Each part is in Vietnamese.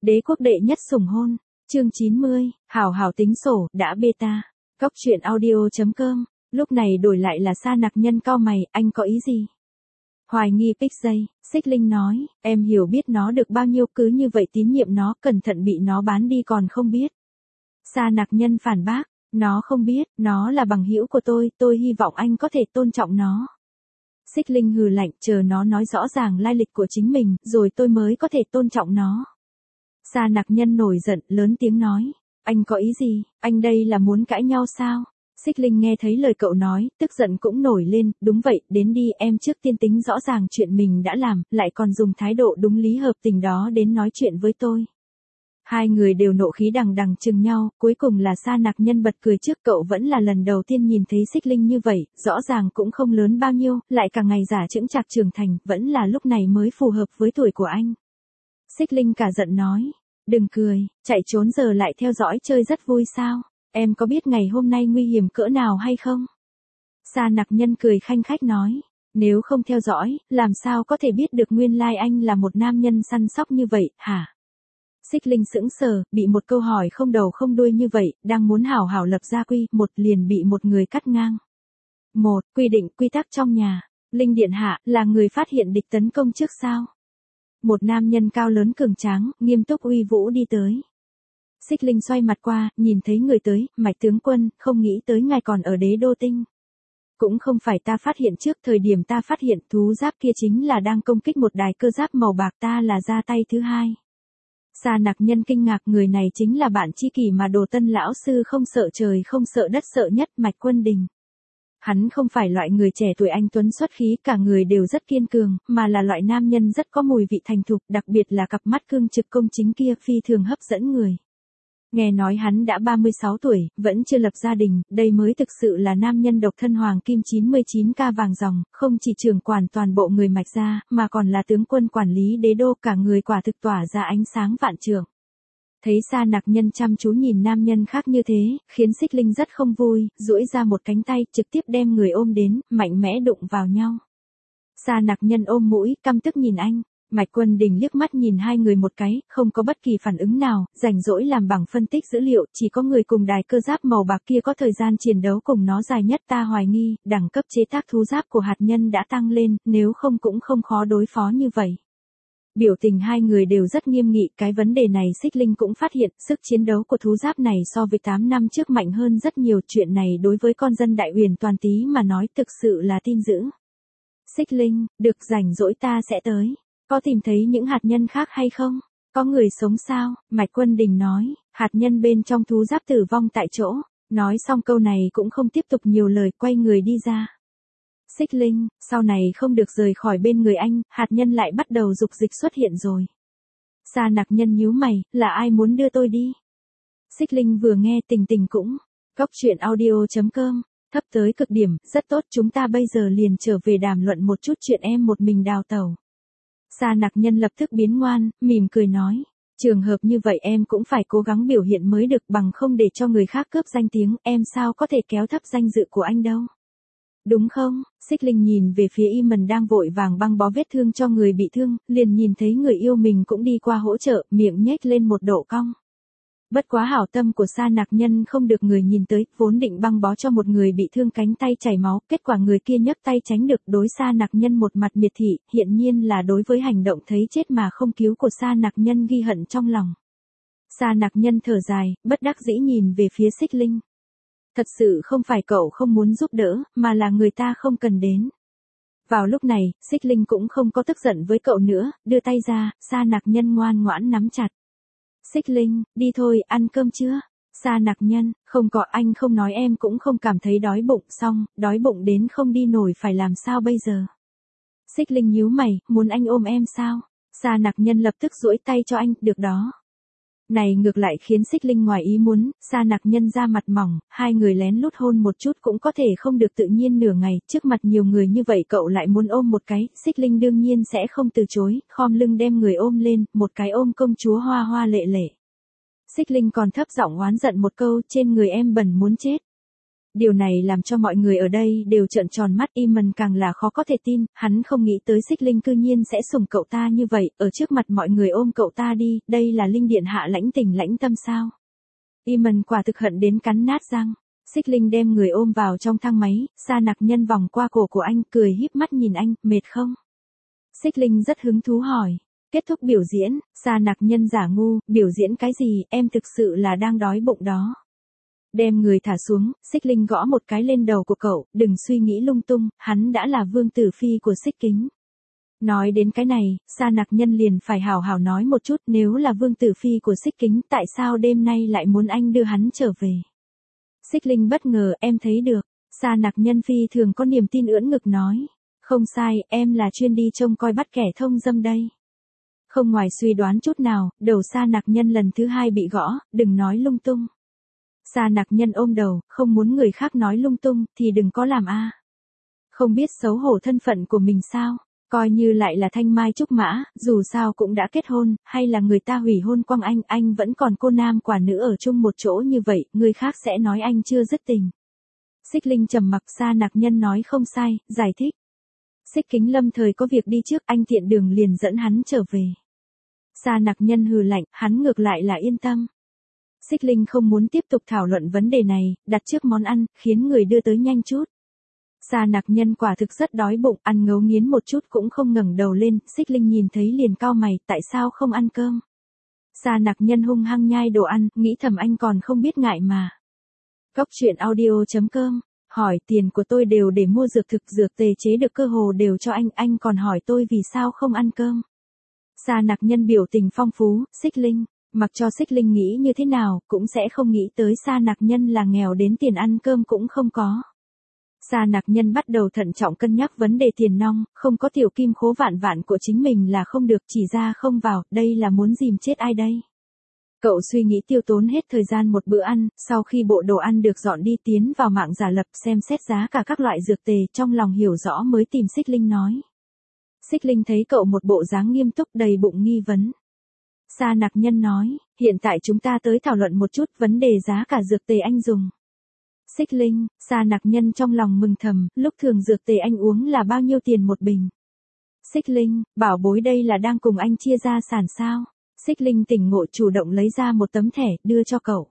Đế quốc đệ nhất sủng hôn. Chương 90, hảo hảo tính sổ, đã beta. Cóc truyện audio.com. Lúc này đổi lại là Sa Nặc Nhân cau mày, anh có ý gì? Hoài nghi PixJ, Xích Linh nói, em hiểu biết nó được bao nhiêu, cứ như vậy tín nhiệm nó, cẩn thận bị nó bán đi còn không biết. Sa Nặc Nhân phản bác, nó không biết, nó là bằng hữu của tôi hy vọng anh có thể tôn trọng nó. Xích Linh hừ lạnh, chờ nó nói rõ ràng lai lịch của chính mình, rồi tôi mới có thể tôn trọng nó. Sa Nặc Nhân nổi giận, lớn tiếng nói, anh có ý gì, anh đây là muốn cãi nhau sao? Xích Linh nghe thấy lời cậu nói, tức giận cũng nổi lên, đúng vậy, đến đi, em trước tiên tính rõ ràng chuyện mình đã làm, lại còn dùng thái độ đúng lý hợp tình đó đến nói chuyện với tôi. Hai người đều nộ khí đằng đằng chừng nhau, cuối cùng là Sa Nặc Nhân bật cười trước, cậu vẫn là lần đầu tiên nhìn thấy Xích Linh như vậy, rõ ràng cũng không lớn bao nhiêu, lại càng ngày giả chững chạc trưởng thành, vẫn là lúc này mới phù hợp với tuổi của anh. Xích Linh cả giận nói, đừng cười, chạy trốn giờ lại theo dõi chơi rất vui sao, em có biết ngày hôm nay nguy hiểm cỡ nào hay không? Sa Nặc Nhân cười khanh khách nói, nếu không theo dõi, làm sao có thể biết được nguyên lai anh là một nam nhân săn sóc như vậy, hả? Xích Linh sững sờ, bị một câu hỏi không đầu không đuôi như vậy, đang muốn hảo hảo lập gia quy, một liền bị một người cắt ngang. Một, quy định, quy tắc trong nhà. Linh điện hạ, là người phát hiện địch tấn công trước sao? Một nam nhân cao lớn cường tráng, nghiêm túc uy vũ đi tới. Xích Linh xoay mặt qua, nhìn thấy người tới, Mạch tướng quân, không nghĩ tới ngài còn ở Đế Đô Tinh. Cũng không phải ta phát hiện trước, thời điểm ta phát hiện thú giáp kia chính là đang công kích một đài cơ giáp màu bạc, ta là ra tay thứ hai. Sa Nặc Nhân kinh ngạc, người này chính là bạn tri kỷ mà Đồ Tân lão sư không sợ trời không sợ đất sợ nhất, Mạch Quân Đình. Hắn không phải loại người trẻ tuổi anh tuấn xuất khí, cả người đều rất kiên cường, mà là loại nam nhân rất có mùi vị thành thục, đặc biệt là cặp mắt cương trực công chính kia phi thường hấp dẫn người. Nghe nói hắn đã 36 tuổi, vẫn chưa lập gia đình, đây mới thực sự là nam nhân độc thân hoàng kim 99k vàng ròng, không chỉ trưởng quản toàn bộ người Mạch gia, mà còn là tướng quân quản lý Đế Đô, cả người quả thực tỏa ra ánh sáng vạn trượng. Thấy Sa Nặc Nhân chăm chú nhìn nam nhân khác như thế, khiến Xích Linh rất không vui, duỗi ra một cánh tay, trực tiếp đem người ôm đến, mạnh mẽ đụng vào nhau. Sa Nặc Nhân ôm mũi, căm tức nhìn anh. Mạch Quân Đình liếc mắt nhìn hai người một cái, không có bất kỳ phản ứng nào, rảnh rỗi làm bằng phân tích dữ liệu, chỉ có người cùng đài cơ giáp màu bạc kia có thời gian chiến đấu cùng nó dài nhất, ta hoài nghi, đẳng cấp chế tác thú giáp của hạt nhân đã tăng lên, nếu không cũng không khó đối phó như vậy. Biểu tình hai người đều rất nghiêm nghị, cái vấn đề này Xích Linh cũng phát hiện, sức chiến đấu của thú giáp này so với 8 năm trước mạnh hơn rất nhiều, chuyện này đối với con dân Đại Uyển Toàn Tý mà nói thực sự là tin dữ. Xích Linh, được, rảnh rỗi ta sẽ tới. Có tìm thấy những hạt nhân khác hay không? Có người sống sao? Mạch Quân Đình nói, hạt nhân bên trong thú giáp tử vong tại chỗ. Nói xong câu này cũng không tiếp tục nhiều lời, quay người đi ra. Xích Linh, sau này không được rời khỏi bên người anh, hạt nhân lại bắt đầu dục dịch xuất hiện rồi. Sa Nặc Nhân nhíu mày, là ai muốn đưa tôi đi? Xích Linh vừa nghe tình tình cũng. Cóc truyện audio.com. Thấp tới cực điểm, rất tốt, chúng ta bây giờ liền trở về đàm luận một chút chuyện em một mình đào tẩu. Sa Nặc Nhân lập tức biến ngoan, mỉm cười nói, trường hợp như vậy em cũng phải cố gắng biểu hiện mới được, bằng không để cho người khác cướp danh tiếng, em sao có thể kéo thấp danh dự của anh đâu. Đúng không? Xích Linh nhìn về phía Iman đang vội vàng băng bó vết thương cho người bị thương, liền nhìn thấy người yêu mình cũng đi qua hỗ trợ, miệng nhếch lên một độ cong. Bất quá hảo tâm của Sa Nặc Nhân không được người nhìn tới, vốn định băng bó cho một người bị thương cánh tay chảy máu, kết quả người kia nhấc tay tránh được, đối Sa Nặc Nhân một mặt miệt thị, hiện nhiên là đối với hành động thấy chết mà không cứu của Sa Nặc Nhân ghi hận trong lòng. Sa Nặc Nhân thở dài, bất đắc dĩ nhìn về phía Xích Linh. Thật sự không phải cậu không muốn giúp đỡ, mà là người ta không cần đến. Vào lúc này, Xích Linh cũng không có tức giận với cậu nữa, đưa tay ra, Sa Nặc Nhân ngoan ngoãn nắm chặt. Xích Linh, đi thôi, ăn cơm chưa? Sa Nặc Nhân, không có, anh không nói em cũng không cảm thấy đói bụng, xong, đói bụng đến không đi nổi phải làm sao bây giờ? Xích Linh nhíu mày, muốn anh ôm em sao? Sa Nặc Nhân lập tức duỗi tay cho anh, được đó. Này ngược lại khiến Xích Linh ngoài ý muốn, Sa Nặc Nhân ra mặt mỏng, hai người lén lút hôn một chút cũng có thể không được tự nhiên nửa ngày, trước mặt nhiều người như vậy cậu lại muốn ôm một cái, Xích Linh đương nhiên sẽ không từ chối, khom lưng đem người ôm lên, một cái ôm công chúa hoa hoa lệ lệ. Xích Linh còn thấp giọng oán giận một câu, trên người em bẩn muốn chết. Điều này làm cho mọi người ở đây đều trợn tròn mắt, Iman càng là khó có thể tin, hắn không nghĩ tới Xích Linh cư nhiên sẽ sủng cậu ta như vậy, ở trước mặt mọi người ôm cậu ta đi, đây là Linh điện hạ lãnh tình lãnh tâm sao? Iman quả thực hận đến cắn nát răng. Xích Linh đem người ôm vào trong thang máy, Sa Nặc Nhân vòng qua cổ của anh, cười híp mắt nhìn anh, mệt không? Xích Linh rất hứng thú hỏi. Kết thúc biểu diễn, Sa Nặc Nhân giả ngu, biểu diễn cái gì, em thực sự là đang đói bụng đó. Đem người thả xuống, Xích Linh gõ một cái lên đầu của cậu, đừng suy nghĩ lung tung, hắn đã là vương tử phi của Xích Kính. Nói đến cái này, Sa Nặc Nhân liền phải hào hào nói một chút, nếu là vương tử phi của Xích Kính, tại sao đêm nay lại muốn anh đưa hắn trở về? Xích Linh bất ngờ, em thấy được. Sa Nặc Nhân phi thường có niềm tin ưỡn ngực nói. Không sai, em là chuyên đi trông coi bắt kẻ thông dâm đây. Không ngoài suy đoán chút nào, đầu Sa Nặc Nhân lần thứ hai bị gõ, đừng nói lung tung. Sa Nặc Nhân ôm đầu, không muốn người khác nói lung tung, thì đừng có làm a. Không biết xấu hổ thân phận của mình sao? Coi như lại là thanh mai trúc mã, dù sao cũng đã kết hôn, hay là người ta hủy hôn quăng anh vẫn còn cô nam quả nữ ở chung một chỗ như vậy, người khác sẽ nói anh chưa dứt tình. Xích Linh trầm mặc, Sa Nặc Nhân nói không sai, giải thích. Xích Kính lâm thời có việc đi trước, anh tiện đường liền dẫn hắn trở về. Sa Nặc Nhân hừ lạnh, hắn ngược lại là yên tâm. Xích Linh không muốn tiếp tục thảo luận vấn đề này, đặt trước món ăn, khiến người đưa tới nhanh chút. Sa Nặc Nhân quả thực rất đói bụng, ăn ngấu nghiến một chút cũng không ngẩng đầu lên, Xích Linh nhìn thấy liền cau mày, tại sao không ăn cơm? Sa Nặc Nhân hung hăng nhai đồ ăn, nghĩ thầm anh còn không biết ngại mà. Cóc truyện audio.com, hỏi tiền của tôi đều để mua dược thực, dược tề chế được cơ hồ đều cho anh còn hỏi tôi vì sao không ăn cơm. Sa Nặc Nhân biểu tình phong phú, Xích Linh, mặc cho Xích Linh nghĩ như thế nào, cũng sẽ không nghĩ tới Sa Nặc Nhân là nghèo đến tiền ăn cơm cũng không có. Sa Nặc Nhân bắt đầu thận trọng cân nhắc vấn đề tiền nong, không có tiểu kim khố vạn vạn của chính mình là không được, chỉ ra không vào, đây là muốn dìm chết ai đây? Cậu suy nghĩ tiêu tốn hết thời gian một bữa ăn, sau khi bộ đồ ăn được dọn đi tiến vào mạng giả lập xem xét giá cả các loại dược tề, trong lòng hiểu rõ mới tìm Xích Linh nói. Xích Linh thấy cậu một bộ dáng nghiêm túc đầy bụng nghi vấn. Sa Nặc Nhân nói, hiện tại chúng ta tới thảo luận một chút vấn đề giá cả dược tề anh dùng. Xích Linh, Sa Nặc Nhân trong lòng mừng thầm, lúc thường dược tề anh uống là bao nhiêu tiền một bình? Xích Linh, bảo bối đây là đang cùng anh chia gia sản sao? Xích Linh tỉnh ngộ chủ động lấy ra một tấm thẻ, đưa cho cậu.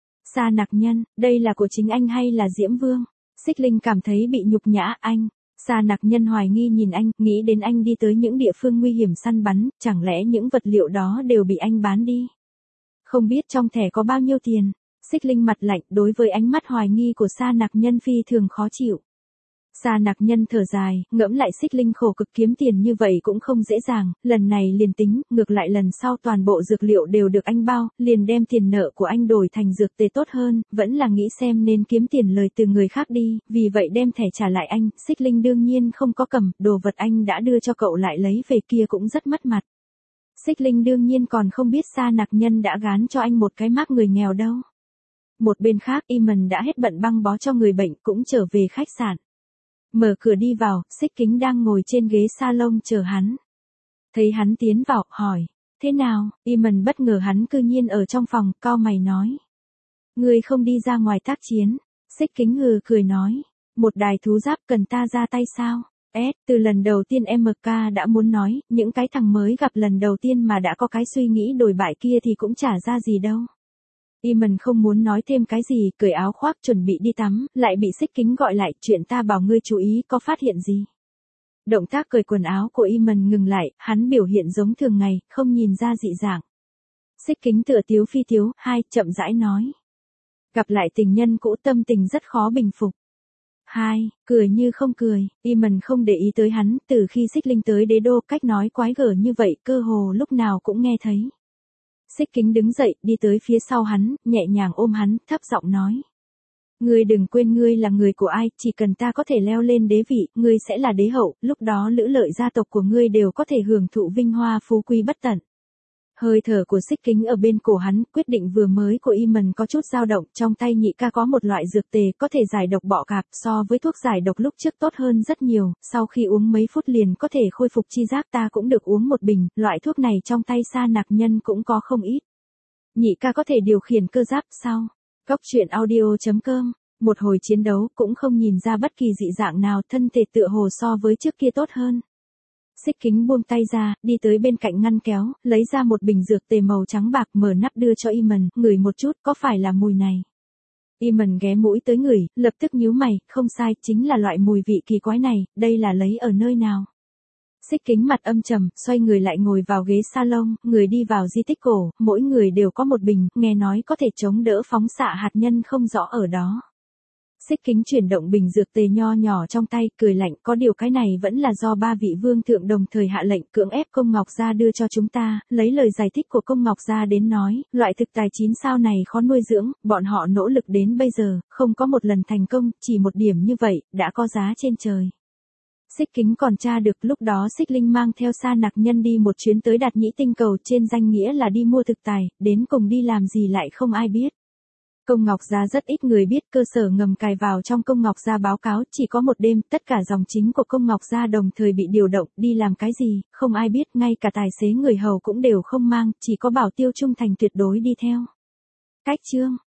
Sa Nặc Nhân, đây là của chính anh hay là Diễm Vương? Xích Linh cảm thấy bị nhục nhã, anh. Sa Nặc Nhân hoài nghi nhìn anh, nghĩ đến anh đi tới những địa phương nguy hiểm săn bắn, chẳng lẽ những vật liệu đó đều bị anh bán đi? Không biết trong thẻ có bao nhiêu tiền? Xích Linh mặt lạnh, đối với ánh mắt hoài nghi của Sa Nặc Nhân phi thường khó chịu. Sa Nặc Nhân thở dài, ngẫm lại Xích Linh khổ cực kiếm tiền như vậy cũng không dễ dàng, lần này liền tính, ngược lại lần sau toàn bộ dược liệu đều được anh bao, liền đem tiền nợ của anh đổi thành dược tề tốt hơn, vẫn là nghĩ xem nên kiếm tiền lời từ người khác đi, vì vậy đem thẻ trả lại anh, Xích Linh đương nhiên không có cầm, đồ vật anh đã đưa cho cậu lại lấy về kia cũng rất mất mặt. Xích Linh đương nhiên còn không biết Sa Nặc Nhân đã gán cho anh một cái mác người nghèo đâu. Một bên khác, Iman đã hết bận băng bó cho người bệnh cũng trở về khách sạn. Mở cửa đi vào, Xích Kính đang ngồi trên ghế salon chờ hắn. Thấy hắn tiến vào, hỏi, thế nào? Iman bất ngờ hắn cư nhiên ở trong phòng, cau mày nói. Người không đi ra ngoài tác chiến. Xích Kính hừ cười nói, một đài thú giáp cần ta ra tay sao? Từ lần đầu tiên MK đã muốn nói, những cái thằng mới gặp lần đầu tiên mà đã có cái suy nghĩ đổi bại kia thì cũng chả ra gì đâu. Iman không muốn nói thêm cái gì, cởi áo khoác chuẩn bị đi tắm, lại bị Xích Kính gọi lại, chuyện ta bảo ngươi chú ý, có phát hiện gì? Động tác cởi quần áo của Iman ngừng lại, hắn biểu hiện giống thường ngày, không nhìn ra dị dạng. Xích Kính tựa tiếu phi tiếu, chậm rãi nói. Gặp lại tình nhân cũ tâm tình rất khó bình phục. Cười như không cười, Iman không để ý tới hắn, từ khi Xích Linh tới đế đô, cách nói quái gở như vậy, cơ hồ lúc nào cũng nghe thấy. Xích Kính đứng dậy, đi tới phía sau hắn, nhẹ nhàng ôm hắn, thấp giọng nói. Ngươi đừng quên ngươi là người của ai, chỉ cần ta có thể leo lên đế vị, ngươi sẽ là đế hậu, lúc đó lữ lợi gia tộc của ngươi đều có thể hưởng thụ vinh hoa phú quý bất tận. Hơi thở của Xích Kính ở bên cổ hắn, quyết định vừa mới của Iman có chút dao động, trong tay nhị ca có một loại dược tề có thể giải độc bọ cạp, so với thuốc giải độc lúc trước tốt hơn rất nhiều, sau khi uống mấy phút liền có thể khôi phục chi giác, ta cũng được uống một bình, loại thuốc này trong tay Sa Nặc Nhân cũng có không ít. Nhị ca có thể điều khiển cơ giáp sao? Cóc truyện audio.com Một hồi chiến đấu cũng không nhìn ra bất kỳ dị dạng nào, thân thể tựa hồ so với trước kia tốt hơn. Xích Kính buông tay ra, đi tới bên cạnh ngăn kéo, lấy ra một bình dược tề màu trắng bạc, mở nắp đưa cho Iman, ngửi một chút, có phải là mùi này? Iman ghé mũi tới ngửi, lập tức nhíu mày, không sai, chính là loại mùi vị kỳ quái này, đây là lấy ở nơi nào? Xích Kính mặt âm trầm, xoay người lại ngồi vào ghế salon, người đi vào di tích cổ, mỗi người đều có một bình, nghe nói có thể chống đỡ phóng xạ hạt nhân không rõ ở đó. Xích Kính chuyển động bình dược tề nho nhỏ trong tay, cười lạnh, có điều cái này vẫn là do ba vị vương thượng đồng thời hạ lệnh cưỡng ép Công Ngọc Gia đưa cho chúng ta, lấy lời giải thích của Công Ngọc Gia đến nói, loại thực tài 9 sao này khó nuôi dưỡng, bọn họ nỗ lực đến bây giờ, không có một lần thành công, chỉ một điểm như vậy, đã có giá trên trời. Xích Kính còn tra được lúc đó Xích Linh mang theo Sa Nặc Nhân đi một chuyến tới Đạt Nhĩ tinh cầu trên danh nghĩa là đi mua thực tài, đến cùng đi làm gì lại không ai biết. Công Ngọc Gia rất ít người biết, cơ sở ngầm cài vào trong Công Ngọc Gia báo cáo, chỉ có một đêm, tất cả dòng chính của Công Ngọc Gia đồng thời bị điều động, đi làm cái gì, không ai biết, ngay cả tài xế người hầu cũng đều không mang, chỉ có Bảo Tiêu trung thành tuyệt đối đi theo. Cách chương